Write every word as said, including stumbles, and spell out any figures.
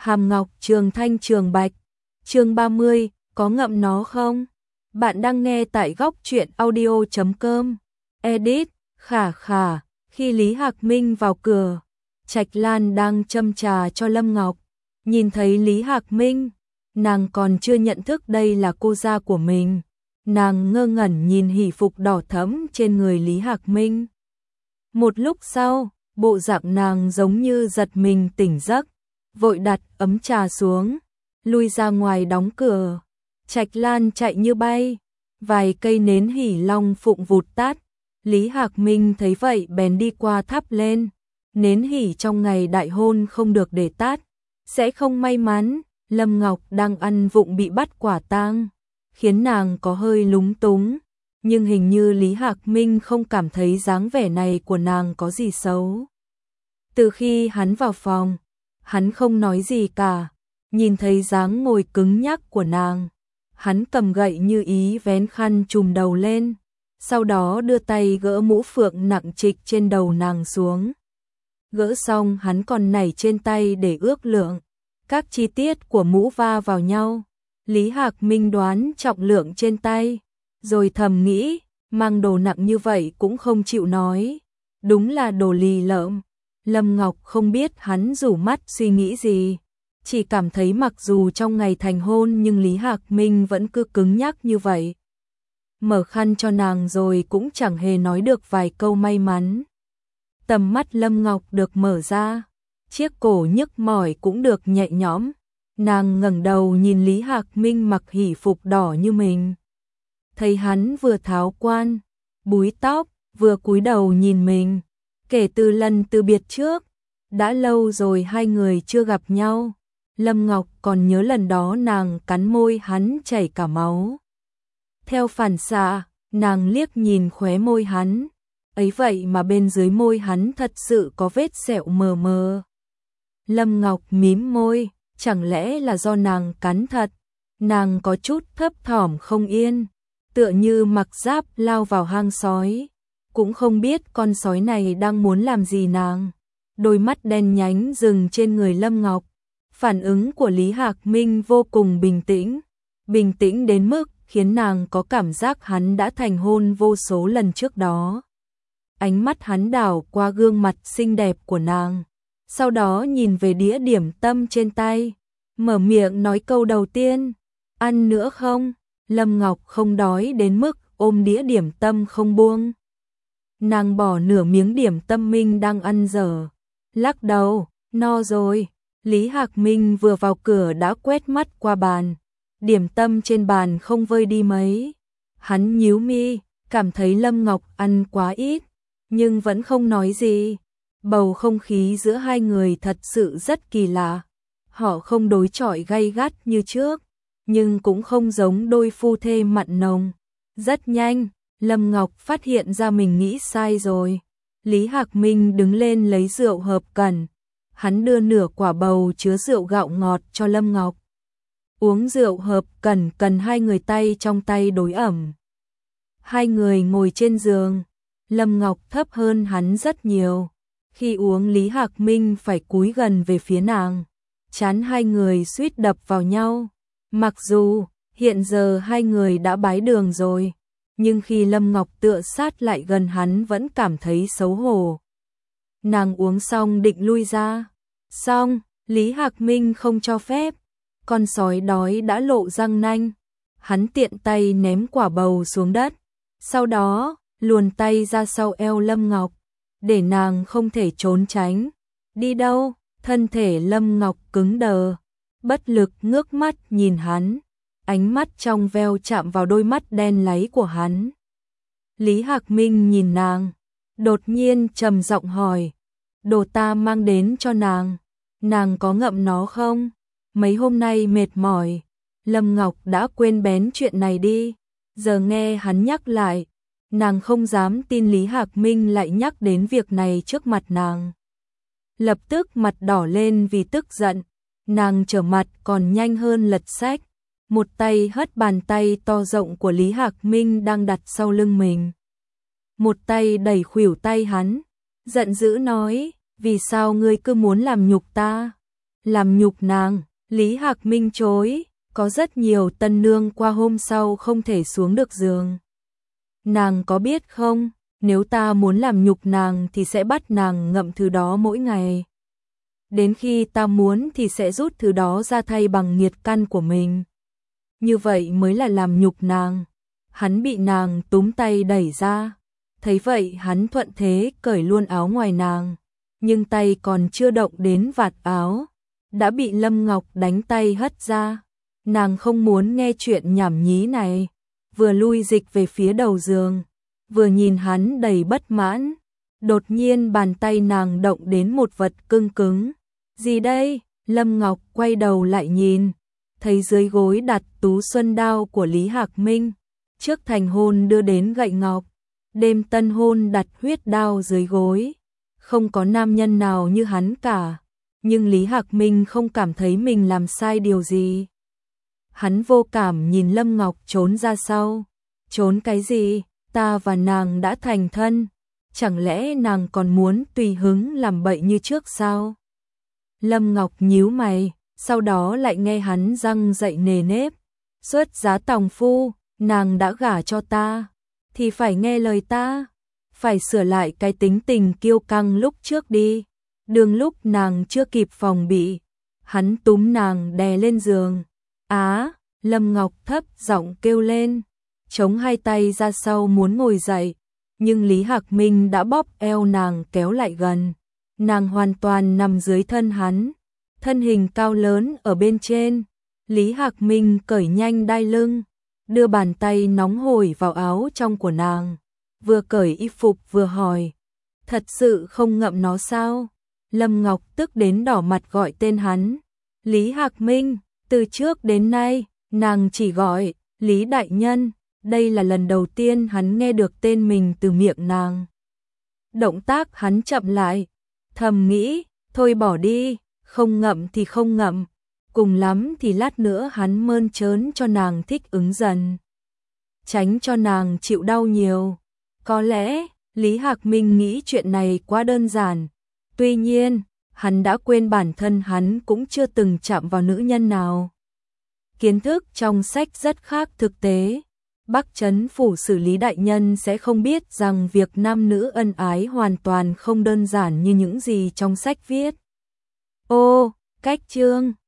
Hàm Ngọc Trường Thanh Trường Bạch. Chương ba mươi, có ngậm nó không? Bạn đang nghe tại góc truyện audio chấm com. Edit, khả khả, khi Lý Hạc Minh vào cửa, Trạch Lan đang châm trà cho Lâm Ngọc. Nhìn thấy Lý Hạc Minh, nàng còn chưa nhận thức đây là cô gia của mình. Nàng ngơ ngẩn nhìn hỷ phục đỏ thẫm trên người Lý Hạc Minh. Một lúc sau, bộ dạng nàng giống như giật mình tỉnh giấc, vội đặt ấm trà xuống, lui ra ngoài đóng cửa. Trạch Lan chạy như bay, vài cây nến hỷ long phụng vụt tắt. Lý Hạc Minh thấy vậy bèn đi qua thắp lên. Nến hỷ trong ngày đại hôn không được để tắt, sẽ không may mắn. Lâm Ngọc đang ăn vụng bị bắt quả tang, khiến nàng có hơi lúng túng, nhưng hình như Lý Hạc Minh không cảm thấy dáng vẻ này của nàng có gì xấu. Từ khi hắn vào phòng, hắn không nói gì cả, nhìn thấy dáng ngồi cứng nhắc của nàng, hắn cầm gậy như ý vén khăn trùm đầu lên, sau đó đưa tay gỡ mũ phượng nặng trịch trên đầu nàng xuống. Gỡ xong hắn còn nảy trên tay để ước lượng các chi tiết của mũ va vào nhau. Lý Hạc Minh đoán trọng lượng trên tay, rồi thầm nghĩ, mang đồ nặng như vậy cũng không chịu nói, đúng là đồ lì lợm. Lâm Ngọc không biết hắn rủ mắt suy nghĩ gì, chỉ cảm thấy mặc dù trong ngày thành hôn nhưng Lý Hạc Minh vẫn cứ cứng nhắc như vậy. Mở khăn cho nàng rồi cũng chẳng hề nói được vài câu may mắn. Tầm mắt Lâm Ngọc được mở ra, chiếc cổ nhức mỏi cũng được nhẹ nhõm. Nàng ngẩng đầu nhìn Lý Hạc Minh mặc hỷ phục đỏ như mình. Thấy hắn vừa tháo quan, búi tóc, vừa cúi đầu nhìn mình. Kể từ lần từ biệt trước, đã lâu rồi hai người chưa gặp nhau. Lâm Ngọc còn nhớ lần đó nàng cắn môi hắn chảy cả máu. Theo phản xạ, nàng liếc nhìn khóe môi hắn. Ấy vậy mà bên dưới môi hắn thật sự có vết sẹo mờ mờ. Lâm Ngọc mím môi, chẳng lẽ là do nàng cắn thật? Nàng có chút thấp thỏm không yên, tựa như mặc giáp lao vào hang sói, cũng không biết con sói này đang muốn làm gì nàng. Đôi mắt đen nhánh dừng trên người Lâm Ngọc. Phản ứng của Lý Hạc Minh vô cùng bình tĩnh, bình tĩnh đến mức khiến nàng có cảm giác hắn đã thành hôn vô số lần trước đó. Ánh mắt hắn đảo qua gương mặt xinh đẹp của nàng, sau đó nhìn về đĩa điểm tâm trên tay, mở miệng nói câu đầu tiên, ăn nữa không? Lâm Ngọc không đói đến mức ôm đĩa điểm tâm không buông. Nàng bỏ nửa miếng điểm tâm Minh đang ăn dở, lắc đầu, no rồi. Lý Hạc Minh vừa vào cửa đã quét mắt qua bàn, điểm tâm trên bàn không vơi đi mấy. Hắn nhíu mi, cảm thấy Lâm Ngọc ăn quá ít, nhưng vẫn không nói gì. Bầu không khí giữa hai người thật sự rất kỳ lạ. Họ không đối chọi gay gắt như trước, nhưng cũng không giống đôi phu thê mặn nồng. Rất nhanh, Lâm Ngọc phát hiện ra mình nghĩ sai rồi. Lý Hạc Minh đứng lên lấy rượu hợp cẩn. Hắn đưa nửa quả bầu chứa rượu gạo ngọt cho Lâm Ngọc. Uống rượu hợp cẩn cần hai người tay trong tay đối ẩm. Hai người ngồi trên giường, Lâm Ngọc thấp hơn hắn rất nhiều. Khi uống Lý Hạc Minh phải cúi gần về phía nàng, trán hai người suýt đập vào nhau. Mặc dù hiện giờ hai người đã bái đường rồi, nhưng khi Lâm Ngọc tựa sát lại gần hắn vẫn cảm thấy xấu hổ. Nàng uống xong định lui ra, xong, Lý Hạc Minh không cho phép. Con sói đói đã lộ răng nanh, hắn tiện tay ném quả bầu xuống đất, sau đó luồn tay ra sau eo Lâm Ngọc, để nàng không thể trốn tránh. Đi đâu? Thân thể Lâm Ngọc cứng đờ, bất lực ngước mắt nhìn hắn, ánh mắt trong veo chạm vào đôi mắt đen láy của hắn. Lý Hạc Minh nhìn nàng, đột nhiên trầm giọng hỏi, đồ ta mang đến cho nàng, nàng có ngậm nó không? Mấy hôm nay mệt mỏi, Lâm Ngọc đã quên bén chuyện này đi, giờ nghe hắn nhắc lại, nàng không dám tin Lý Hạc Minh lại nhắc đến việc này trước mặt nàng. Lập tức mặt đỏ lên vì tức giận, nàng trở mặt còn nhanh hơn lật sách, một tay hất bàn tay to rộng của Lý Hạc Minh đang đặt sau lưng mình. Một tay đẩy khuỷu tay hắn, giận dữ nói, vì sao ngươi cứ muốn làm nhục ta? làm nhục nàng. Lý Hạc Minh chối, có rất nhiều tân nương qua hôm sau không thể xuống được giường. Nàng có biết không, nếu ta muốn làm nhục nàng thì sẽ bắt nàng ngậm thứ đó mỗi ngày. Đến khi ta muốn thì sẽ rút thứ đó ra thay bằng nhiệt căn của mình. Như vậy mới là làm nhục nàng. Hắn bị nàng túm tay đẩy ra. Thấy vậy hắn thuận thế cởi luôn áo ngoài nàng. Nhưng tay còn chưa động đến vạt áo, đã bị Lâm Ngọc đánh tay hất ra. Nàng không muốn nghe chuyện nhảm nhí này, vừa lui dịch về phía đầu giường, vừa nhìn hắn đầy bất mãn. Đột nhiên bàn tay nàng động đến một vật cứng cứng. Gì đây? Lâm Ngọc quay đầu lại nhìn, thấy dưới gối đặt tú xuân đao của Lý Hạc Minh. Trước thành hôn đưa đến gậy ngọc, đêm tân hôn đặt huyết đao dưới gối. Không có nam nhân nào như hắn cả, nhưng Lý Hạc Minh không cảm thấy mình làm sai điều gì. Hắn vô cảm nhìn Lâm Ngọc trốn ra sau. Trốn cái gì? Ta và nàng đã thành thân, chẳng lẽ nàng còn muốn tùy hứng làm bậy như trước sao? Lâm Ngọc nhíu mày, sau đó lại nghe hắn răng dậy nề nếp. Xuất giá tòng phu, nàng đã gả cho ta, thì phải nghe lời ta, phải sửa lại cái tính tình kiêu căng lúc trước đi. Đường lúc nàng chưa kịp phòng bị, hắn túm nàng đè lên giường. Á, Lâm Ngọc thấp giọng kêu lên, chống hai tay ra sau muốn ngồi dậy, nhưng Lý Hạc Minh đã bóp eo nàng kéo lại gần. Nàng hoàn toàn nằm dưới thân hắn, thân hình cao lớn ở bên trên. Lý Hạc Minh cởi nhanh đai lưng, đưa bàn tay nóng hổi vào áo trong của nàng, vừa cởi y phục vừa hỏi, thật sự không ngậm nó sao? Lâm Ngọc tức đến đỏ mặt gọi tên hắn. Lý Hạc Minh, từ trước đến nay, nàng chỉ gọi Lý Đại Nhân, đây là lần đầu tiên hắn nghe được tên mình từ miệng nàng. Động tác hắn chậm lại, thầm nghĩ, thôi bỏ đi, không ngậm thì không ngậm, cùng lắm thì lát nữa hắn mơn trớn cho nàng thích ứng dần, tránh cho nàng chịu đau nhiều. Có lẽ, Lý Hạc Minh nghĩ chuyện này quá đơn giản, tuy nhiên, hắn đã quên bản thân hắn cũng chưa từng chạm vào nữ nhân nào. Kiến thức trong sách rất khác thực tế. Bắc Trấn Phủ xử Lý Đại Nhân sẽ không biết rằng việc nam nữ ân ái hoàn toàn không đơn giản như những gì trong sách viết. Ô, cách chương